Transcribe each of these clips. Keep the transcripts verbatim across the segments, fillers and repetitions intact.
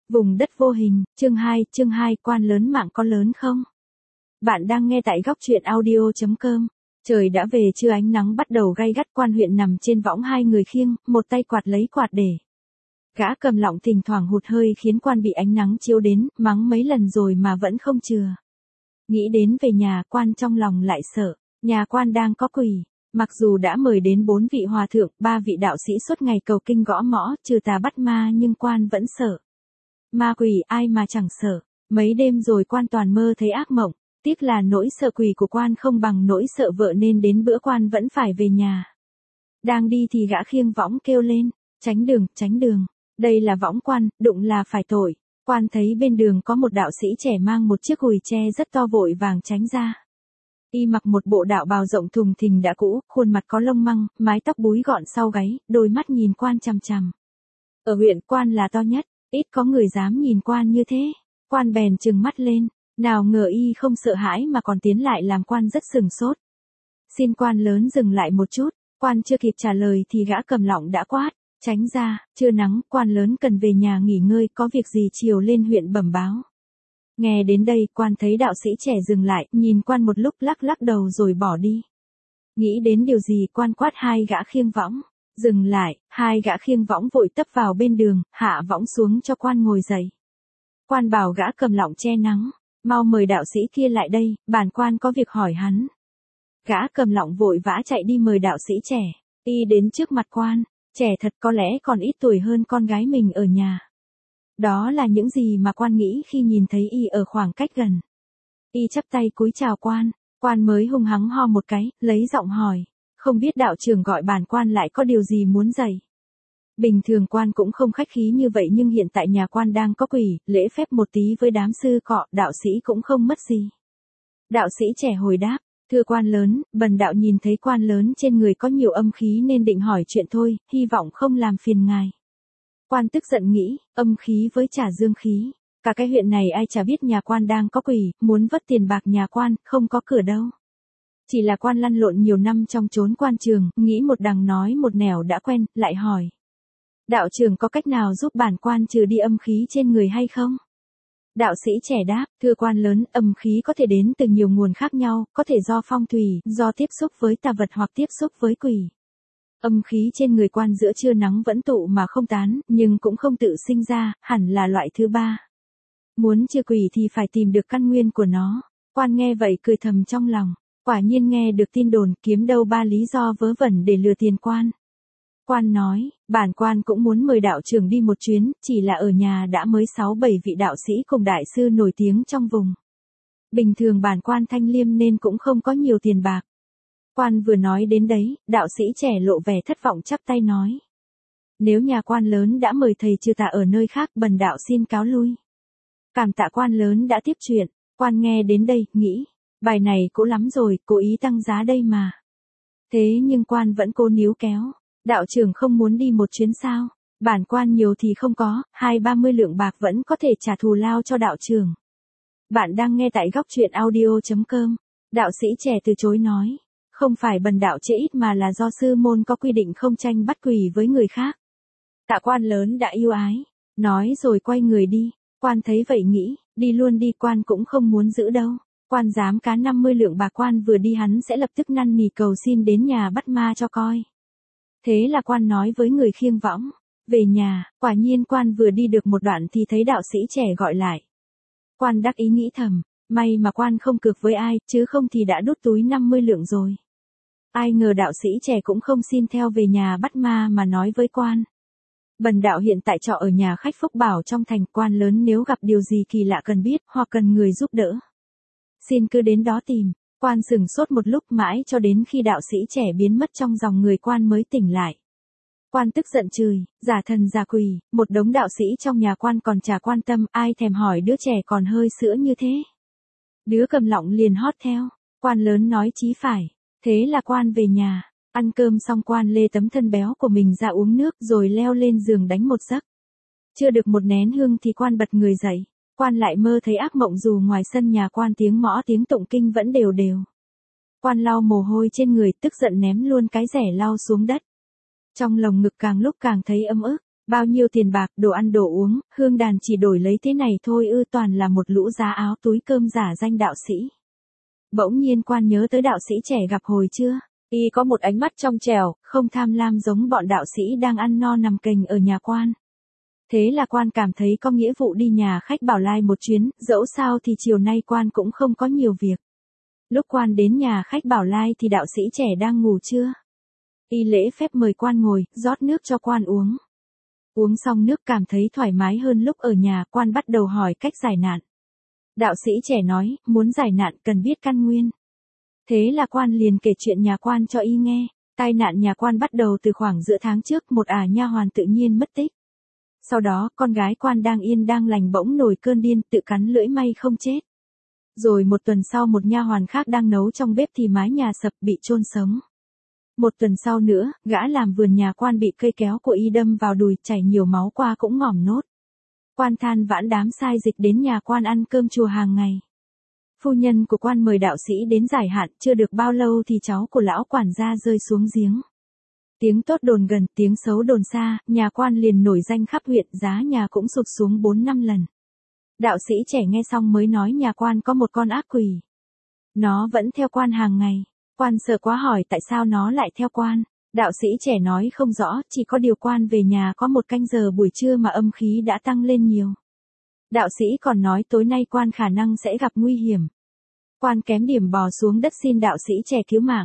Vùng đất vô hình, chương hai, chương hai, quan lớn mạng có lớn không? Bạn đang nghe tại góc truyện audio chấm com. Trời đã về trưa, ánh nắng bắt đầu gay gắt. Quan huyện nằm trên võng, hai người khiêng, một tay quạt lấy quạt để. Gã cầm lọng thỉnh thoảng hụt hơi khiến quan bị ánh nắng chiếu đến, mắng mấy lần rồi mà vẫn không chừa. Nghĩ đến về nhà, quan trong lòng lại sợ, nhà quan đang có quỷ. Mặc dù đã mời đến bốn vị hòa thượng, ba vị đạo sĩ suốt ngày cầu kinh gõ mõ, trừ tà bắt ma, nhưng quan vẫn sợ. Ma quỷ ai mà chẳng sợ, mấy đêm rồi quan toàn mơ thấy ác mộng, tiếc là nỗi sợ quỷ của quan không bằng nỗi sợ vợ nên đến bữa quan vẫn phải về nhà. Đang đi thì gã khiêng võng kêu lên, tránh đường, tránh đường, đây là võng quan, đụng là phải tội. Quan thấy bên đường có một đạo sĩ trẻ mang một chiếc gùi tre rất to, vội vàng tránh ra. Y mặc một bộ đạo bào rộng thùng thình đã cũ, khuôn mặt có lông măng, mái tóc búi gọn sau gáy, đôi mắt nhìn quan chằm chằm. Ở huyện quan là to nhất, ít có người dám nhìn quan như thế. Quan bèn trừng mắt lên, nào ngờ y không sợ hãi mà còn tiến lại làm quan rất sửng sốt. Xin quan lớn dừng lại một chút. Quan chưa kịp trả lời thì gã cầm lọng đã quát, tránh ra, trưa nắng, quan lớn cần về nhà nghỉ ngơi, có việc gì chiều lên huyện bẩm báo. Nghe đến đây, quan thấy đạo sĩ trẻ dừng lại, nhìn quan một lúc lắc lắc đầu rồi bỏ đi. Nghĩ đến điều gì, quan quát hai gã khiêng võng. Dừng lại, hai gã khiêng võng vội tấp vào bên đường, hạ võng xuống cho quan ngồi dậy. Quan bảo gã cầm lọng che nắng, mau mời đạo sĩ kia lại đây, bản quan có việc hỏi hắn. Gã cầm lọng vội vã chạy đi mời đạo sĩ trẻ. Y đến trước mặt quan, trẻ thật, có lẽ còn ít tuổi hơn con gái mình ở nhà. Đó là những gì mà quan nghĩ khi nhìn thấy y ở khoảng cách gần. Y chắp tay cúi chào quan, quan mới hung hăng ho một cái, lấy giọng hỏi, không biết đạo trưởng gọi bản quan lại có điều gì muốn dạy. Bình thường quan cũng không khách khí như vậy, nhưng hiện tại nhà quan đang có quỷ, lễ phép một tí với đám sư cọ, đạo sĩ cũng không mất gì. Đạo sĩ trẻ hồi đáp, thưa quan lớn, bần đạo nhìn thấy quan lớn trên người có nhiều âm khí nên định hỏi chuyện thôi, hy vọng không làm phiền ngài. Quan tức giận nghĩ, âm khí với trả dương khí, cả cái huyện này ai chả biết nhà quan đang có quỷ, muốn vất tiền bạc nhà quan, không có cửa đâu. Chỉ là quan lăn lộn nhiều năm trong chốn quan trường, nghĩ một đằng nói một nẻo đã quen, lại hỏi. Đạo trưởng có cách nào giúp bản quan trừ đi âm khí trên người hay không? Đạo sĩ trẻ đáp, thưa quan lớn, âm khí có thể đến từ nhiều nguồn khác nhau, có thể do phong thủy, do tiếp xúc với tà vật hoặc tiếp xúc với quỷ. Âm khí trên người quan giữa trưa nắng vẫn tụ mà không tán, nhưng cũng không tự sinh ra, hẳn là loại thứ ba. Muốn trừ quỷ thì phải tìm được căn nguyên của nó. Quan nghe vậy cười thầm trong lòng, quả nhiên nghe được tin đồn, kiếm đâu ba lý do vớ vẩn để lừa tiền quan. Quan nói, bản quan cũng muốn mời đạo trưởng đi một chuyến, chỉ là ở nhà đã mới sáu bảy vị đạo sĩ cùng đại sư nổi tiếng trong vùng. Bình thường bản quan thanh liêm nên cũng không có nhiều tiền bạc. Quan vừa nói đến đấy, đạo sĩ trẻ lộ vẻ thất vọng chắp tay nói. Nếu nhà quan lớn đã mời thầy trừ tà ở nơi khác, bần đạo xin cáo lui. Cảm tạ quan lớn đã tiếp chuyện. Quan nghe đến đây, nghĩ, bài này cũ lắm rồi, cố ý tăng giá đây mà. Thế nhưng quan vẫn cố níu kéo. Đạo trưởng không muốn đi một chuyến sao? Bản quan nhiều thì không có, hai ba mươi lượng bạc vẫn có thể trả thù lao cho đạo trưởng. Bạn đang nghe tại góc truyện audio chấm com. Đạo sĩ trẻ từ chối nói, không phải bần đạo chê ít mà là do sư môn có quy định không tranh bắt quỷ với người khác. Tạ quan lớn đã yêu ái, nói rồi quay người đi. Quan thấy vậy nghĩ, đi luôn đi, quan cũng không muốn giữ đâu. Quan dám cá năm mươi lượng bạc, quan vừa đi hắn sẽ lập tức năn nỉ cầu xin đến nhà bắt ma cho coi. Thế là quan nói với người khiêng võng, về nhà. Quả nhiên quan vừa đi được một đoạn thì thấy đạo sĩ trẻ gọi lại. Quan đắc ý nghĩ thầm, may mà quan không cược với ai, chứ không thì đã đút túi năm mươi lượng rồi. Ai ngờ đạo sĩ trẻ cũng không xin theo về nhà bắt ma mà nói với quan. Bần đạo hiện tại trọ ở nhà khách Phúc Bảo trong thành, quan lớn nếu gặp điều gì kỳ lạ cần biết, hoặc cần người giúp đỡ, xin cứ đến đó tìm. Quan sửng sốt một lúc mãi cho đến khi đạo sĩ trẻ biến mất trong dòng người, quan mới tỉnh lại. Quan tức giận chửi, giả thần giả quỷ, một đống đạo sĩ trong nhà quan còn chả quan tâm, ai thèm hỏi đứa trẻ còn hơi sữa như thế. Đứa cầm lọng liền hót theo, quan lớn nói chí phải. Thế là quan về nhà, ăn cơm xong quan lê tấm thân béo của mình ra uống nước rồi leo lên giường đánh một giấc. Chưa được một nén hương thì quan bật người dậy. Quan lại mơ thấy ác mộng, dù ngoài sân nhà quan tiếng mõ tiếng tụng kinh vẫn đều đều. Quan lau mồ hôi trên người, tức giận ném luôn cái rẻ lau xuống đất. Trong lồng ngực càng lúc càng thấy ấm ức, Bao nhiêu tiền bạc, đồ ăn đồ uống, hương đàn chỉ đổi lấy thế này thôi ư, toàn là một lũ giá áo túi cơm giả danh đạo sĩ. Bỗng nhiên quan nhớ tới đạo sĩ trẻ gặp hồi chưa, y có một ánh mắt trong trẻo, không tham lam giống bọn đạo sĩ đang ăn no nằm cành ở nhà quan. Thế là quan cảm thấy có nghĩa vụ đi nhà khách Bảo Lai một chuyến, dẫu sao thì chiều nay quan cũng không có nhiều việc. Lúc quan đến nhà khách Bảo Lai thì đạo sĩ trẻ đang ngủ trưa. Y lễ phép mời quan ngồi, rót nước cho quan uống. Uống xong nước cảm thấy thoải mái hơn lúc ở nhà, quan bắt đầu hỏi cách giải nạn. Đạo sĩ trẻ nói, muốn giải nạn cần biết căn nguyên. Thế là quan liền kể chuyện nhà quan cho y nghe. Tai nạn nhà quan bắt đầu từ khoảng giữa tháng trước, một ả nha hoàn tự nhiên mất tích. Sau đó, con gái quan đang yên đang lành bỗng nổi cơn điên, tự cắn lưỡi may không chết. Rồi một tuần sau một nha hoàn khác đang nấu trong bếp thì mái nhà sập bị chôn sống. Một tuần sau nữa, gã làm vườn nhà quan bị cây kéo của y đâm vào đùi, chảy nhiều máu qua cũng ngỏm nốt. Quan than vãn đám sai dịch đến nhà quan ăn cơm chùa hàng ngày. Phu nhân của quan mời đạo sĩ đến giải hạn, chưa được bao lâu thì cháu của lão quản gia rơi xuống giếng. Tiếng tốt đồn gần, tiếng xấu đồn xa, nhà quan liền nổi danh khắp huyện, giá nhà cũng sụt xuống bốn năm lần. Đạo sĩ trẻ nghe xong mới nói nhà quan có một con ác quỷ. Nó vẫn theo quan hàng ngày. Quan sợ quá hỏi tại sao nó lại theo quan. Đạo sĩ trẻ nói không rõ, chỉ có điều quan về nhà có một canh giờ buổi trưa mà âm khí đã tăng lên nhiều. Đạo sĩ còn nói tối nay quan khả năng sẽ gặp nguy hiểm. Quan kém điểm bò xuống đất xin đạo sĩ trẻ cứu mạng.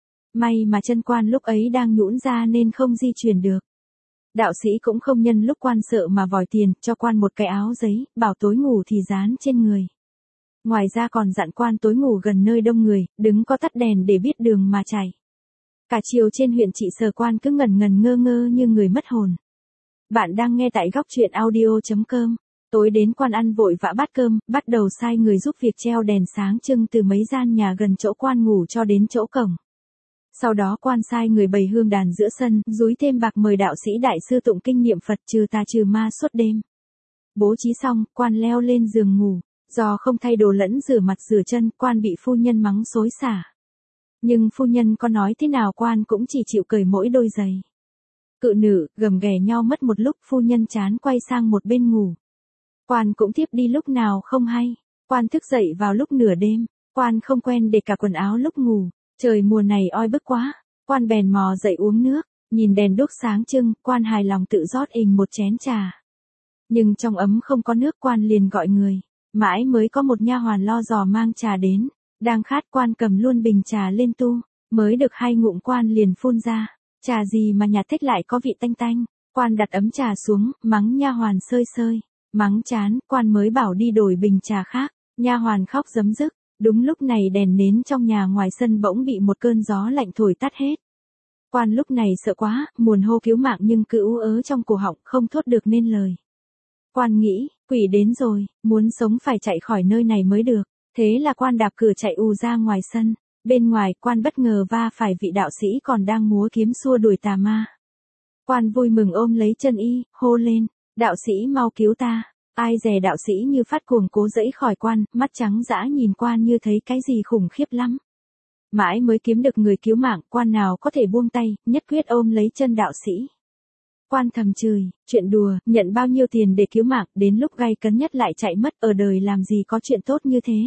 May mà chân quan lúc ấy đang nhũn ra nên không di chuyển được. Đạo sĩ cũng không nhân lúc quan sợ mà vòi tiền, cho quan một cái áo giấy, bảo tối ngủ thì dán trên người. Ngoài ra còn dặn quan tối ngủ gần nơi đông người, đừng có tắt đèn để biết đường mà chạy. Cả chiều trên huyện trị sở quan cứ ngần ngần ngơ ngơ như người mất hồn. Bạn đang nghe tại góc truyện audio chấm com. Tối đến quan ăn vội vã bát cơm, bắt đầu sai người giúp việc treo đèn sáng trưng từ mấy gian nhà gần chỗ quan ngủ cho đến chỗ cổng. Sau đó quan sai người bày hương đàn giữa sân, dúi thêm bạc mời đạo sĩ đại sư tụng kinh niệm Phật trừ tà trừ ma suốt đêm. Bố trí xong, quan leo lên giường ngủ. Do không thay đồ lẫn rửa mặt rửa chân, quan bị phu nhân mắng xối xả. Nhưng phu nhân có nói thế nào quan cũng chỉ chịu cởi mỗi đôi giày. Cự nữ, gầm ghè nhau mất một lúc, phu nhân chán quay sang một bên ngủ. Quan cũng tiếp đi lúc nào không hay. Quan thức dậy vào lúc nửa đêm. Quan không quen để cả quần áo lúc ngủ. Trời mùa này oi bức quá. Quan bèn mò dậy uống nước. Nhìn đèn đuốc sáng trưng, quan hài lòng tự rót ình một chén trà. Nhưng trong ấm không có nước, quan liền gọi người. Mãi mới có một nha hoàn lo dò mang trà đến. Đang khát, quan cầm luôn bình trà lên tu. Mới được hai ngụm quan liền phun ra. Trà gì mà nhà thích lại có vị tanh tanh. Quan đặt ấm trà xuống, mắng nha hoàn sơi sơi. Mắng chán, quan mới bảo đi đổi bình trà khác. Nha hoàn khóc rấm rức. Đúng lúc này đèn nến trong nhà ngoài sân bỗng bị một cơn gió lạnh thổi tắt hết. Quan lúc này sợ quá, muốn hô cứu mạng nhưng cứ ú ớ trong cổ họng, không thốt được nên lời. Quan nghĩ, quỷ đến rồi, muốn sống phải chạy khỏi nơi này mới được. Thế là quan đạp cửa chạy ù ra ngoài sân. Bên ngoài, quan bất ngờ va phải vị đạo sĩ còn đang múa kiếm xua đuổi tà ma. Quan vui mừng ôm lấy chân y, hô lên, đạo sĩ mau cứu ta. Ai dè đạo sĩ như phát cuồng cố giãy khỏi quan, mắt trắng dã nhìn quan như thấy cái gì khủng khiếp lắm. Mãi mới kiếm được người cứu mạng, quan nào có thể buông tay, nhất quyết ôm lấy chân đạo sĩ. Quan thầm chửi, chuyện đùa, nhận bao nhiêu tiền để cứu mạng, đến lúc gay cấn nhất lại chạy mất, ở đời làm gì có chuyện tốt như thế.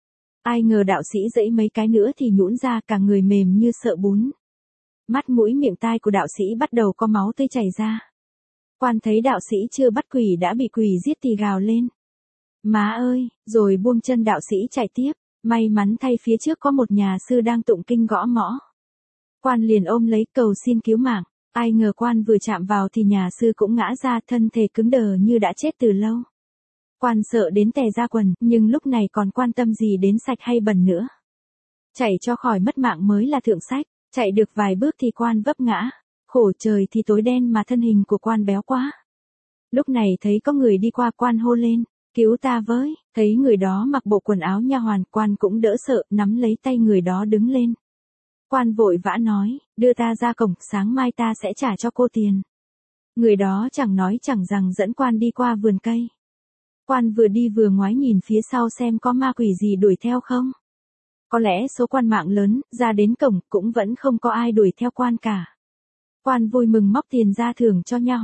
Ai ngờ đạo sĩ giãy mấy cái nữa thì nhũn ra, cả người mềm như sợ bún. Mắt mũi miệng tai của đạo sĩ bắt đầu có máu tươi chảy ra. Quan thấy đạo sĩ chưa bắt quỷ đã bị quỷ giết thì gào lên. Má ơi, rồi buông chân đạo sĩ chạy tiếp. May mắn thay phía trước có một nhà sư đang tụng kinh gõ mõ. Quan liền ôm lấy cầu xin cứu mạng. Ai ngờ quan vừa chạm vào thì nhà sư cũng ngã ra, thân thể cứng đờ như đã chết từ lâu. Quan sợ đến tè ra quần, nhưng lúc này còn quan tâm gì đến sạch hay bẩn nữa. Chạy cho khỏi mất mạng mới là thượng sách. Chạy được vài bước thì quan vấp ngã. Khổ trời thì tối đen mà thân hình của quan béo quá. Lúc này thấy có người đi qua, quan hô lên, cứu ta với. Thấy người đó mặc bộ quần áo nha hoàn, quan cũng đỡ sợ, nắm lấy tay người đó đứng lên. Quan vội vã nói, đưa ta ra cổng, sáng mai ta sẽ trả cho cô tiền. Người đó chẳng nói chẳng rằng dẫn quan đi qua vườn cây. Quan vừa đi vừa ngoái nhìn phía sau xem có ma quỷ gì đuổi theo không. Có lẽ số quan mạng lớn, ra đến cổng cũng vẫn không có ai đuổi theo quan cả. Quan vui mừng móc tiền ra thưởng cho nha hoàn.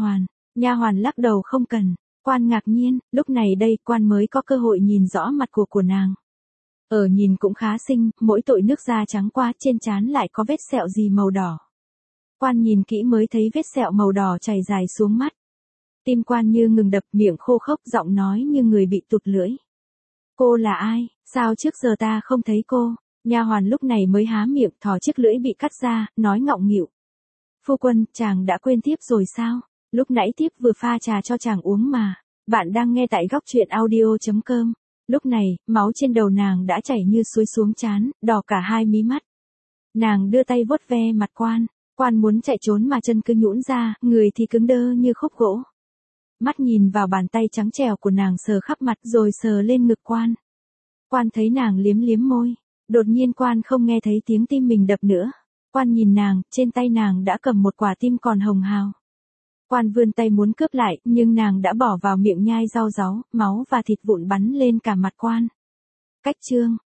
Nha hoàn lắc đầu không cần. Quan ngạc nhiên, lúc này đây quan mới có cơ hội nhìn rõ mặt của của nàng. Ở nhìn cũng khá xinh, mỗi tội nước da trắng quá, trên trán lại có vết sẹo gì màu đỏ. Quan nhìn kỹ mới thấy vết sẹo màu đỏ chảy dài xuống mắt. Tim quan như ngừng đập, miệng khô khốc, giọng nói như người bị tụt lưỡi. Cô là ai, sao trước giờ ta không thấy cô? Nha hoàn lúc này mới há miệng, thò chiếc lưỡi bị cắt ra, nói ngọng nghịu. Phu quân, chàng đã quên tiếp rồi sao? Lúc nãy tiếp vừa pha trà cho chàng uống mà. Bạn đang nghe tại góc truyện audio.com. Lúc này, máu trên đầu nàng đã chảy như suối xuống trán, đỏ cả hai mí mắt. Nàng đưa tay vuốt ve mặt quan. Quan muốn chạy trốn mà chân cứ nhũn ra, người thì cứng đơ như khúc gỗ. Mắt nhìn vào bàn tay trắng trẻo của nàng sờ khắp mặt rồi sờ lên ngực quan. Quan thấy nàng liếm liếm môi. Đột nhiên quan không nghe thấy tiếng tim mình đập nữa. Quan nhìn nàng, trên tay nàng đã cầm một quả tim còn hồng hào. Quan vươn tay muốn cướp lại, nhưng nàng đã bỏ vào miệng nhai rau ráu, máu và thịt vụn bắn lên cả mặt quan. Cách chương.